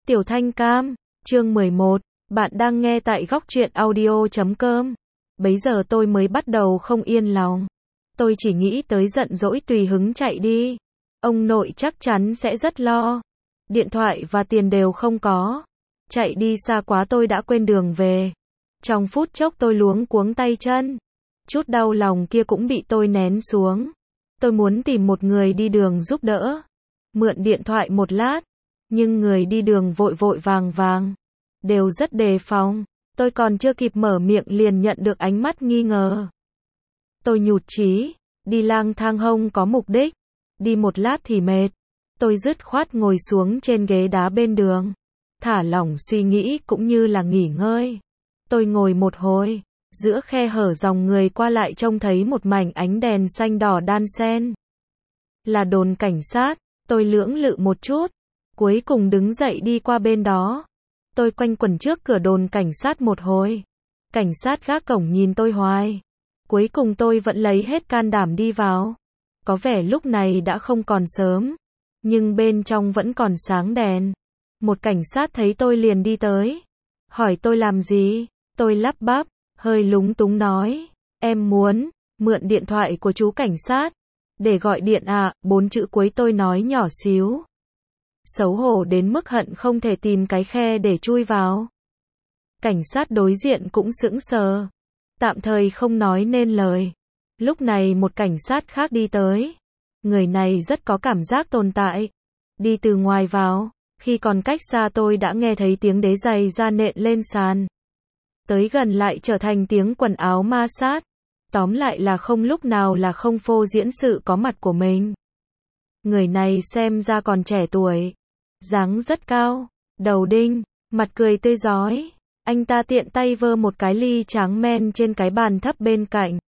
Tiểu Thanh Cam, chương 11, bạn đang nghe tại góc truyện audio.com. Bấy giờ tôi mới bắt đầu không yên lòng. Tôi chỉ nghĩ tới giận dỗi tùy hứng chạy đi. Ông nội chắc chắn sẽ rất lo. Điện thoại và tiền đều không có. Chạy đi xa quá tôi đã quên đường về. Trong phút chốc tôi luống cuống tay chân. Chút đau lòng kia cũng bị tôi nén xuống. Tôi muốn tìm một người đi đường giúp đỡ. Mượn điện thoại một lát. Nhưng người đi đường vội vội vàng vàng. Đều rất đề phòng. Tôi còn chưa kịp mở miệng liền nhận được ánh mắt nghi ngờ. Tôi nhụt chí. Đi lang thang không có mục đích. Đi một lát thì mệt. Tôi dứt khoát ngồi xuống trên ghế đá bên đường. Thả lỏng suy nghĩ cũng như là nghỉ ngơi. Tôi ngồi một hồi. Giữa khe hở dòng người qua lại trông thấy một mảnh ánh đèn xanh đỏ đan xen. Là đồn cảnh sát. Tôi lưỡng lự một chút. Cuối cùng đứng dậy đi qua bên đó. Tôi quanh quẩn trước cửa đồn cảnh sát một hồi. Cảnh sát gác cổng nhìn tôi hoài. Cuối cùng tôi vẫn lấy hết can đảm đi vào. Có vẻ lúc này đã không còn sớm. Nhưng bên trong vẫn còn sáng đèn. Một cảnh sát thấy tôi liền đi tới. Hỏi tôi làm gì? Tôi lắp bắp, hơi lúng túng nói. Em muốn mượn điện thoại của chú cảnh sát. Để gọi điện à, 4 chữ cuối tôi nói nhỏ xíu. Xấu hổ đến mức hận không thể tìm cái khe để chui vào. Cảnh sát đối diện cũng sững sờ. Tạm thời không nói nên lời. Lúc này một cảnh sát khác đi tới. Người này rất có cảm giác tồn tại. Đi từ ngoài vào. Khi còn cách xa tôi đã nghe thấy tiếng đế giày da nện lên sàn. Tới gần lại trở thành tiếng quần áo ma sát. Tóm lại là không lúc nào là không phô diễn sự có mặt của mình. Người này xem ra còn trẻ tuổi. Dáng rất cao. Đầu đinh. Mặt cười tươi rói. Anh ta tiện tay vơ một cái ly tráng men trên cái bàn thấp bên cạnh.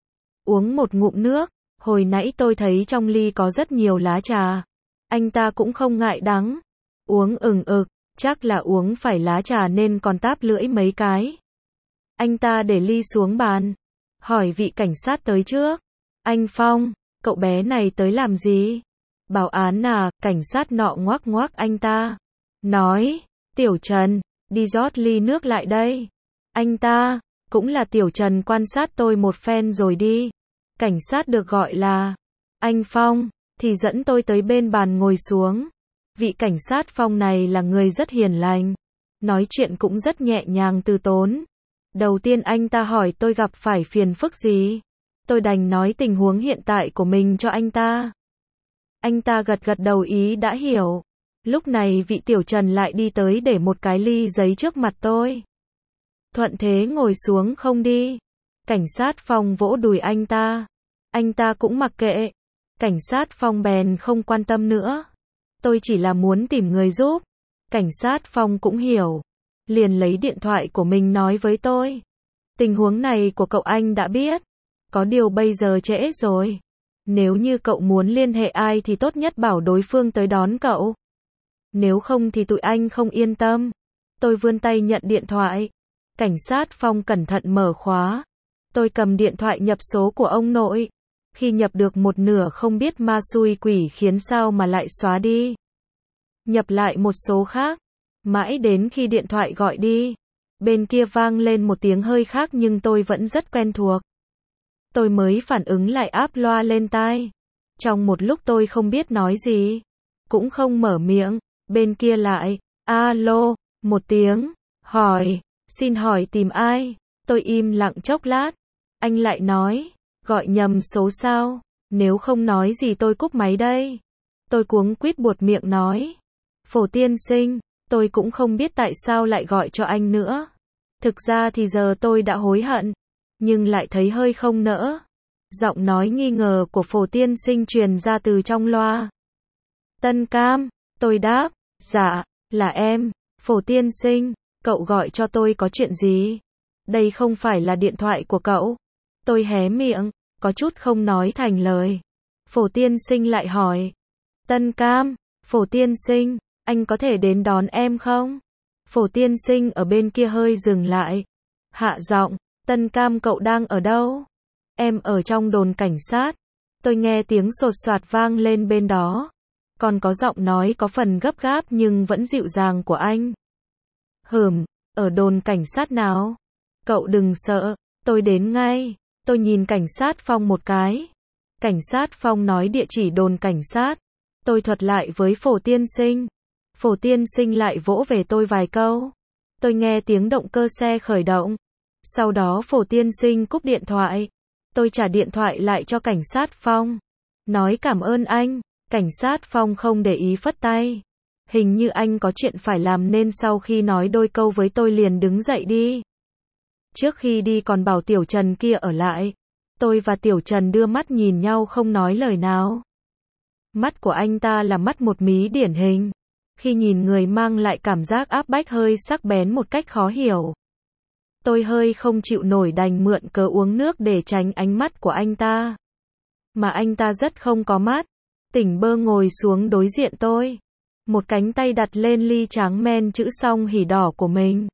Uống một ngụm nước. Hồi nãy tôi thấy trong ly có rất nhiều lá trà. Anh ta cũng không ngại đắng. Uống ực. Chắc là uống phải lá trà nên còn táp lưỡi mấy cái. Anh ta để ly xuống bàn. Hỏi vị cảnh sát tới trước. Anh Phong, cậu bé này tới làm gì? Bảo án à, cảnh sát nọ ngoác ngoác anh ta. Nói, Tiểu Trần, đi rót ly nước lại đây. Anh ta, cũng là Tiểu Trần quan sát tôi một phen rồi đi. Cảnh sát được gọi là anh Phong, thì dẫn tôi tới bên bàn ngồi xuống. Vị cảnh sát Phong này là người rất hiền lành. Nói chuyện cũng rất nhẹ nhàng từ tốn. Đầu tiên anh ta hỏi tôi gặp phải phiền phức gì. Tôi đành nói tình huống hiện tại của mình cho anh ta. Anh ta gật gật đầu ý đã hiểu. Lúc này vị Tiểu Trần lại đi tới để một cái ly giấy trước mặt tôi. Thuận thế ngồi xuống không đi. Cảnh sát Phong vỗ đùi anh ta. Anh ta cũng mặc kệ. Cảnh sát Phong bèn không quan tâm nữa. Tôi chỉ là muốn tìm người giúp. Cảnh sát Phong cũng hiểu. Liền lấy điện thoại của mình nói với tôi. Tình huống này của cậu anh đã biết. Có điều bây giờ trễ rồi. Nếu như cậu muốn liên hệ ai thì tốt nhất bảo đối phương tới đón cậu. Nếu không thì tụi anh không yên tâm. Tôi vươn tay nhận điện thoại. Cảnh sát Phong cẩn thận mở khóa. Tôi cầm điện thoại nhập số của ông nội. Khi nhập được một nửa không biết ma xui quỷ khiến sao mà lại xóa đi. Nhập lại một số khác. Mãi đến khi điện thoại gọi đi. Bên kia vang lên một tiếng hơi khác nhưng tôi vẫn rất quen thuộc. Tôi mới phản ứng lại áp loa lên tai. Trong một lúc tôi không biết nói gì. Cũng không mở miệng. Bên kia lại. Alo. Một tiếng. Hỏi. Xin hỏi tìm ai? Tôi im lặng chốc lát. Anh lại nói. Gọi nhầm số sao? Nếu không nói gì tôi cúp máy đây. Tôi cuống quýt buột miệng nói. Phổ tiên sinh. Tôi cũng không biết tại sao lại gọi cho anh nữa. Thực ra thì giờ tôi đã hối hận. Nhưng lại thấy hơi không nỡ. Giọng nói nghi ngờ của Phổ tiên sinh truyền ra từ trong loa. Tân Cam. Tôi đáp. Dạ, là em. Phổ tiên sinh, cậu gọi cho tôi có chuyện gì? Đây không phải là điện thoại của cậu. Tôi hé miệng, có chút không nói thành lời. Phổ tiên sinh lại hỏi. Tân Cam. Phổ tiên sinh. Anh có thể đến đón em không? Phổ tiên sinh ở bên kia hơi dừng lại. Hạ giọng, Tân Cam cậu đang ở đâu? Em ở trong đồn cảnh sát. Tôi nghe tiếng sột soạt vang lên bên đó. Còn có giọng nói có phần gấp gáp nhưng vẫn dịu dàng của anh. Ở đồn cảnh sát nào? Cậu đừng sợ, tôi đến ngay. Tôi nhìn cảnh sát Phong một cái. Cảnh sát Phong nói địa chỉ đồn cảnh sát. Tôi thuật lại với Phổ tiên sinh. Phổ tiên sinh lại vỗ về tôi vài câu. Tôi nghe tiếng động cơ xe khởi động. Sau đó Phổ tiên sinh cúp điện thoại. Tôi trả điện thoại lại cho cảnh sát Phong. Nói cảm ơn anh. Cảnh sát Phong không để ý phất tay. Hình như anh có chuyện phải làm nên sau khi nói đôi câu với tôi liền đứng dậy đi. Trước khi đi còn bảo Tiểu Trần kia ở lại. Tôi và Tiểu Trần đưa mắt nhìn nhau không nói lời nào. Mắt của anh ta là mắt một mí điển hình. Khi nhìn người mang lại cảm giác áp bách hơi sắc bén một cách khó hiểu. Tôi hơi không chịu nổi đành mượn cớ uống nước để tránh ánh mắt của anh ta. Mà anh ta rất không có mắt. Tỉnh bơ ngồi xuống đối diện tôi. Một cánh tay đặt lên ly tráng men chữ song hỉ đỏ của mình.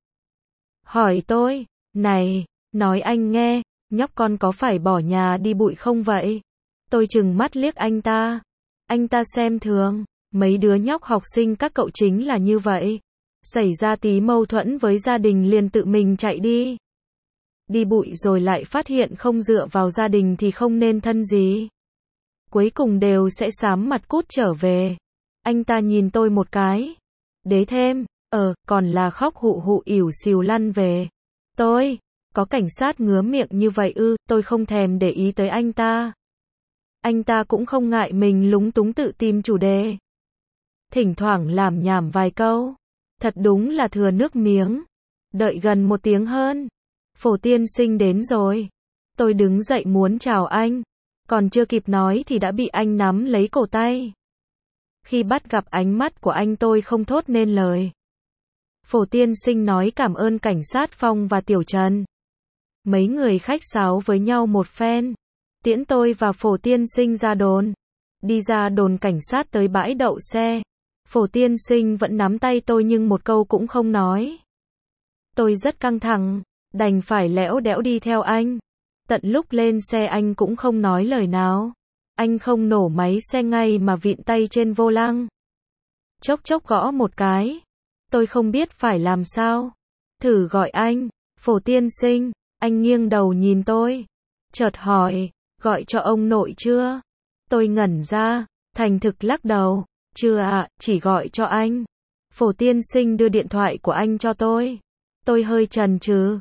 Hỏi tôi, này, nói anh nghe, nhóc con có phải bỏ nhà đi bụi không vậy? Tôi trừng mắt liếc anh ta. Anh ta xem thường, mấy đứa nhóc học sinh các cậu chính là như vậy. Xảy ra tí mâu thuẫn với gia đình liền tự mình chạy đi. Đi bụi rồi lại phát hiện không dựa vào gia đình thì không nên thân gì. Cuối cùng đều sẽ xám mặt cút trở về. Anh ta nhìn tôi một cái. Đế thêm, còn là khóc hụ hụ ỉu xìu lăn về. Tôi, có cảnh sát ngứa miệng như vậy ư? Tôi không thèm để ý tới anh ta. Anh ta cũng không ngại mình lúng túng tự tìm chủ đề. Thỉnh thoảng làm nhảm vài câu. Thật đúng là thừa nước miếng. Đợi gần 1 tiếng hơn. Phổ tiên sinh đến rồi. Tôi đứng dậy muốn chào anh. Còn chưa kịp nói thì đã bị anh nắm lấy cổ tay. Khi bắt gặp ánh mắt của anh tôi không thốt nên lời. Phổ tiên sinh nói cảm ơn cảnh sát Phong và Tiểu Trần. Mấy người khách sáo với nhau một phen. Tiễn tôi và Phổ tiên sinh ra đồn. Đi ra đồn cảnh sát tới bãi đậu xe. Phổ tiên sinh vẫn nắm tay tôi nhưng một câu cũng không nói. Tôi rất căng thẳng, đành phải lẽo đẽo đi theo anh. Tận lúc lên xe anh cũng không nói lời nào. Anh không nổ máy xe ngay mà vịn tay trên vô lăng. Chốc chốc gõ một cái. Tôi không biết phải làm sao. Thử gọi anh, Phổ tiên sinh. Anh nghiêng đầu nhìn tôi. Chợt hỏi, gọi cho ông nội chưa? Tôi ngẩn ra, thành thực lắc đầu. Chưa ạ, chỉ gọi cho anh. Phổ tiên sinh đưa điện thoại của anh cho tôi. Tôi hơi chần chừ.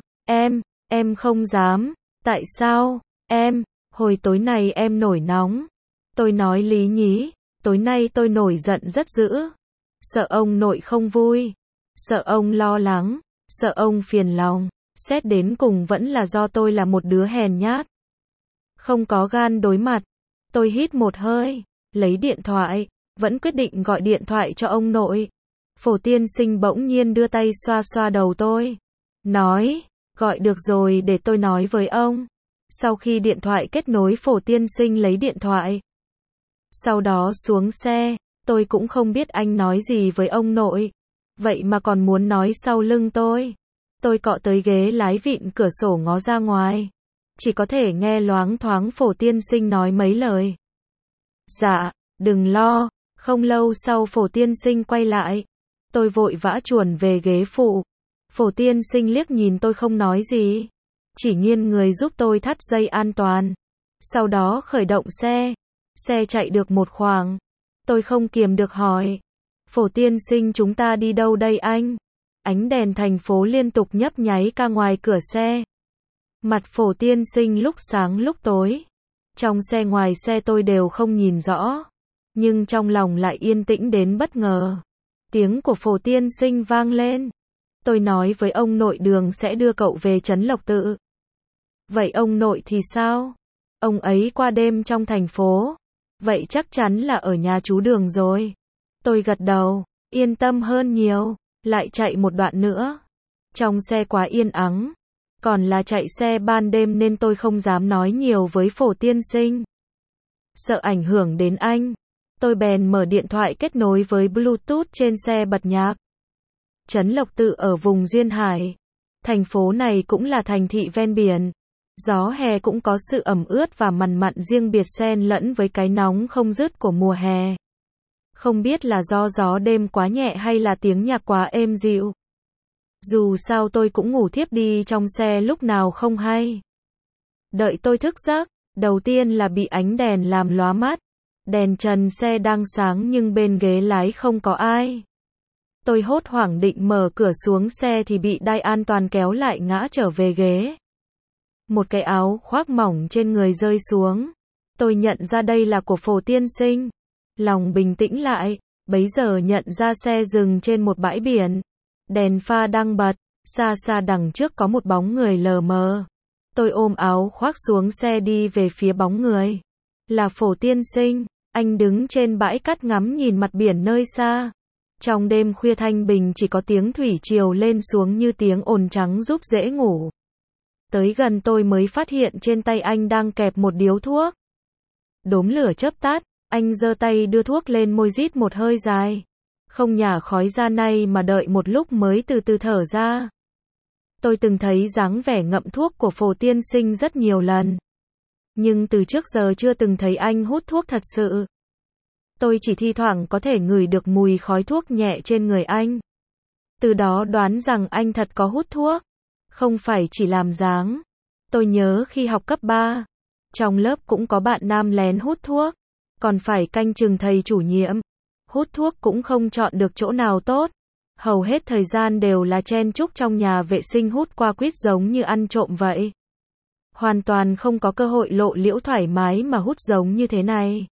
Em không dám. Tại sao? Hồi tối nay em nổi nóng. Tôi nói lý nhí. Tối nay tôi nổi giận rất dữ. Sợ ông nội không vui. Sợ ông lo lắng. Sợ ông phiền lòng. Xét đến cùng vẫn là do tôi là một đứa hèn nhát. Không có gan đối mặt. Tôi hít một hơi. Lấy điện thoại. Vẫn quyết định gọi điện thoại cho ông nội. Phổ tiên sinh bỗng nhiên đưa tay xoa xoa đầu tôi. Nói, gọi được rồi để tôi nói với ông. Sau khi điện thoại kết nối Phổ tiên sinh lấy điện thoại. Sau đó xuống xe, tôi cũng không biết anh nói gì với ông nội. Vậy mà còn muốn nói sau lưng tôi. Tôi cọ tới ghế lái vịn cửa sổ ngó ra ngoài. Chỉ có thể nghe loáng thoáng Phổ tiên sinh nói mấy lời. Dạ, đừng lo. Không lâu sau Phổ tiên sinh quay lại. Tôi vội vã chuồn về ghế phụ. Phổ tiên sinh liếc nhìn tôi không nói gì. Chỉ nghiêng người giúp tôi thắt dây an toàn. Sau đó khởi động xe. Xe chạy được một khoảng. Tôi không kiềm được hỏi. Phổ tiên sinh chúng ta đi đâu đây anh? Ánh đèn thành phố liên tục nhấp nháy ca ngoài cửa xe. Mặt Phổ tiên sinh lúc sáng lúc tối. Trong xe ngoài xe tôi đều không nhìn rõ. Nhưng trong lòng lại yên tĩnh đến bất ngờ. Tiếng của Phổ tiên sinh vang lên. Tôi nói với ông nội Đường sẽ đưa cậu về trấn Lộc Tự. Vậy ông nội thì sao? Ông ấy qua đêm trong thành phố. Vậy chắc chắn là ở nhà chú Đường rồi. Tôi gật đầu, yên tâm hơn nhiều. Lại chạy một đoạn nữa. Trong xe quá yên ắng. Còn là chạy xe ban đêm nên tôi không dám nói nhiều với Phổ tiên sinh. Sợ ảnh hưởng đến anh. Tôi bèn mở điện thoại kết nối với Bluetooth trên xe bật nhạc. Trấn Lộc Tự ở vùng Duyên Hải. Thành phố này cũng là thành thị ven biển. Gió hè cũng có sự ẩm ướt và mằn mặn riêng biệt xen lẫn với cái nóng không dứt của mùa hè. Không biết là do gió đêm quá nhẹ hay là tiếng nhạc quá êm dịu. Dù sao tôi cũng ngủ thiếp đi trong xe lúc nào không hay. Đợi tôi thức giấc, đầu tiên là bị ánh đèn làm lóa mắt. Đèn trần xe đang sáng nhưng bên ghế lái không có ai. Tôi hốt hoảng định mở cửa xuống xe thì bị đai an toàn kéo lại ngã trở về ghế. Một cái áo khoác mỏng trên người rơi xuống. Tôi nhận ra đây là của Phổ tiên sinh. Lòng bình tĩnh lại, bấy giờ nhận ra xe dừng trên một bãi biển. Đèn pha đang bật, xa xa đằng trước có một bóng người lờ mờ. Tôi ôm áo khoác xuống xe đi về phía bóng người. Là Phổ tiên sinh, anh đứng trên bãi cát ngắm nhìn mặt biển nơi xa. Trong đêm khuya thanh bình chỉ có tiếng thủy triều lên xuống như tiếng ồn trắng giúp dễ ngủ. Tới gần tôi mới phát hiện trên tay anh đang kẹp một điếu thuốc. Đốm lửa chớp tắt, anh giơ tay đưa thuốc lên môi rít một hơi dài. Không nhả khói ra nay mà đợi một lúc mới từ từ thở ra. Tôi từng thấy dáng vẻ ngậm thuốc của Phổ tiên sinh rất nhiều lần. Nhưng từ trước giờ chưa từng thấy anh hút thuốc thật sự. Tôi chỉ thi thoảng có thể ngửi được mùi khói thuốc nhẹ trên người anh. Từ đó đoán rằng anh thật có hút thuốc. Không phải chỉ làm dáng. Tôi nhớ khi học cấp 3. Trong lớp cũng có bạn nam lén hút thuốc. Còn phải canh chừng thầy chủ nhiệm. Hút thuốc cũng không chọn được chỗ nào tốt. Hầu hết thời gian đều là chen chúc trong nhà vệ sinh hút qua quýt giống như ăn trộm vậy. Hoàn toàn không có cơ hội lộ liễu thoải mái mà hút giống như thế này.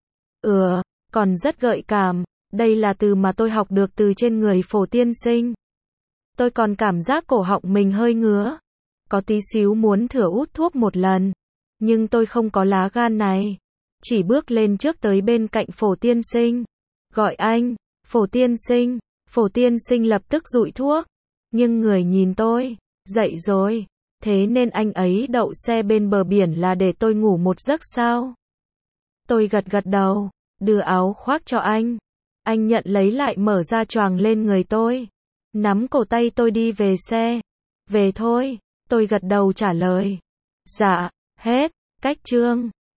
Còn rất gợi cảm. Đây là từ mà tôi học được từ trên người Phổ tiên sinh. Tôi còn cảm giác cổ họng mình hơi ngứa. Có tí xíu muốn thử hút thuốc một lần. Nhưng tôi không có lá gan này. Chỉ bước lên trước tới bên cạnh Phổ tiên sinh. Gọi anh, Phổ tiên sinh. Phổ tiên sinh lập tức dụi thuốc. Nhưng người nhìn tôi, dậy rồi. Thế nên anh ấy đậu xe bên bờ biển là để tôi ngủ một giấc sao? Tôi gật gật đầu, đưa áo khoác cho anh. Anh nhận lấy lại mở ra choàng lên người tôi. Nắm cổ tay tôi đi về xe. Về thôi, tôi gật đầu trả lời. Dạ, hết, cách chương.